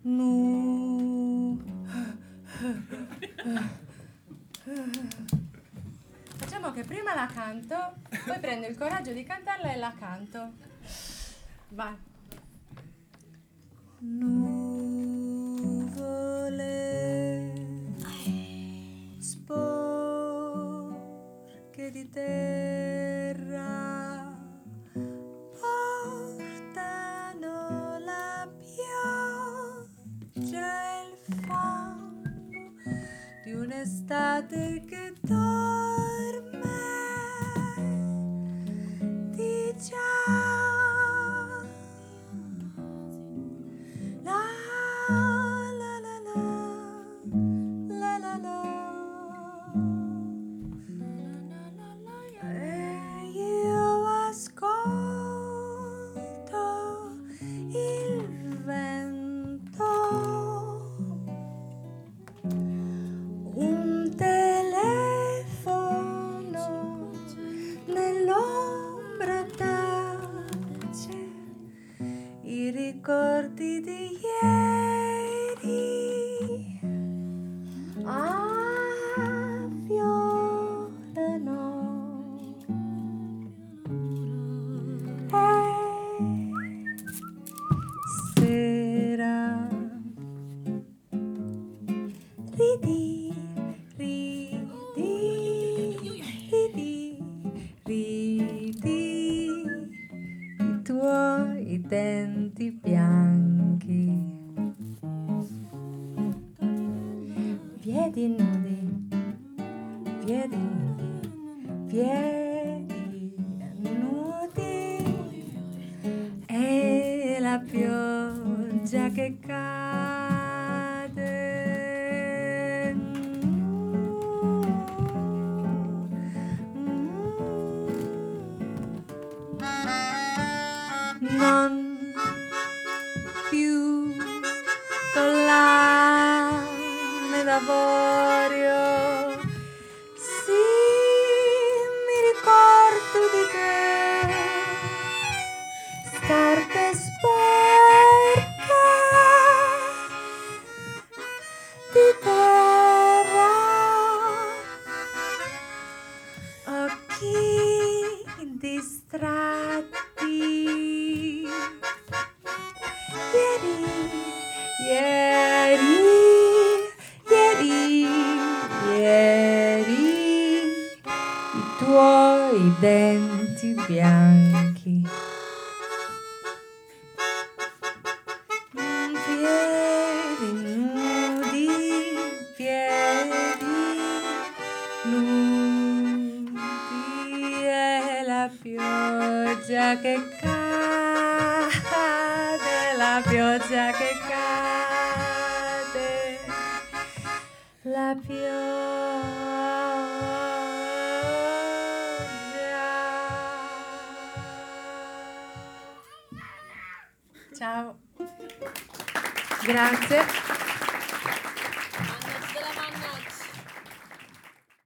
Facciamo che prima la canto, poi prendo il coraggio di cantarla e la canto. Vai. Nuvole sporche di terra portano la pioggia e il fango di un'estate che dorme di già. La la la la la la la. E io ascolto il vento, un telefono nell'ombra tace i ricordi di ieri. Affiorano sera. Ridi, ridi, ridi, ridi, i tuoi denti bianchi, piedi nudi, piedi nudi, piedi nudi, e la pioggia che cade. Non più collane d'avorio, sì, mi ricordo di te, scarpe sporche di terra, occhi distratti. Ieri, i tuoi denti bianchi, piedi nudi, e la pioggia che cade, la pioggia che cade, la pioggia. Ciao. Grazie.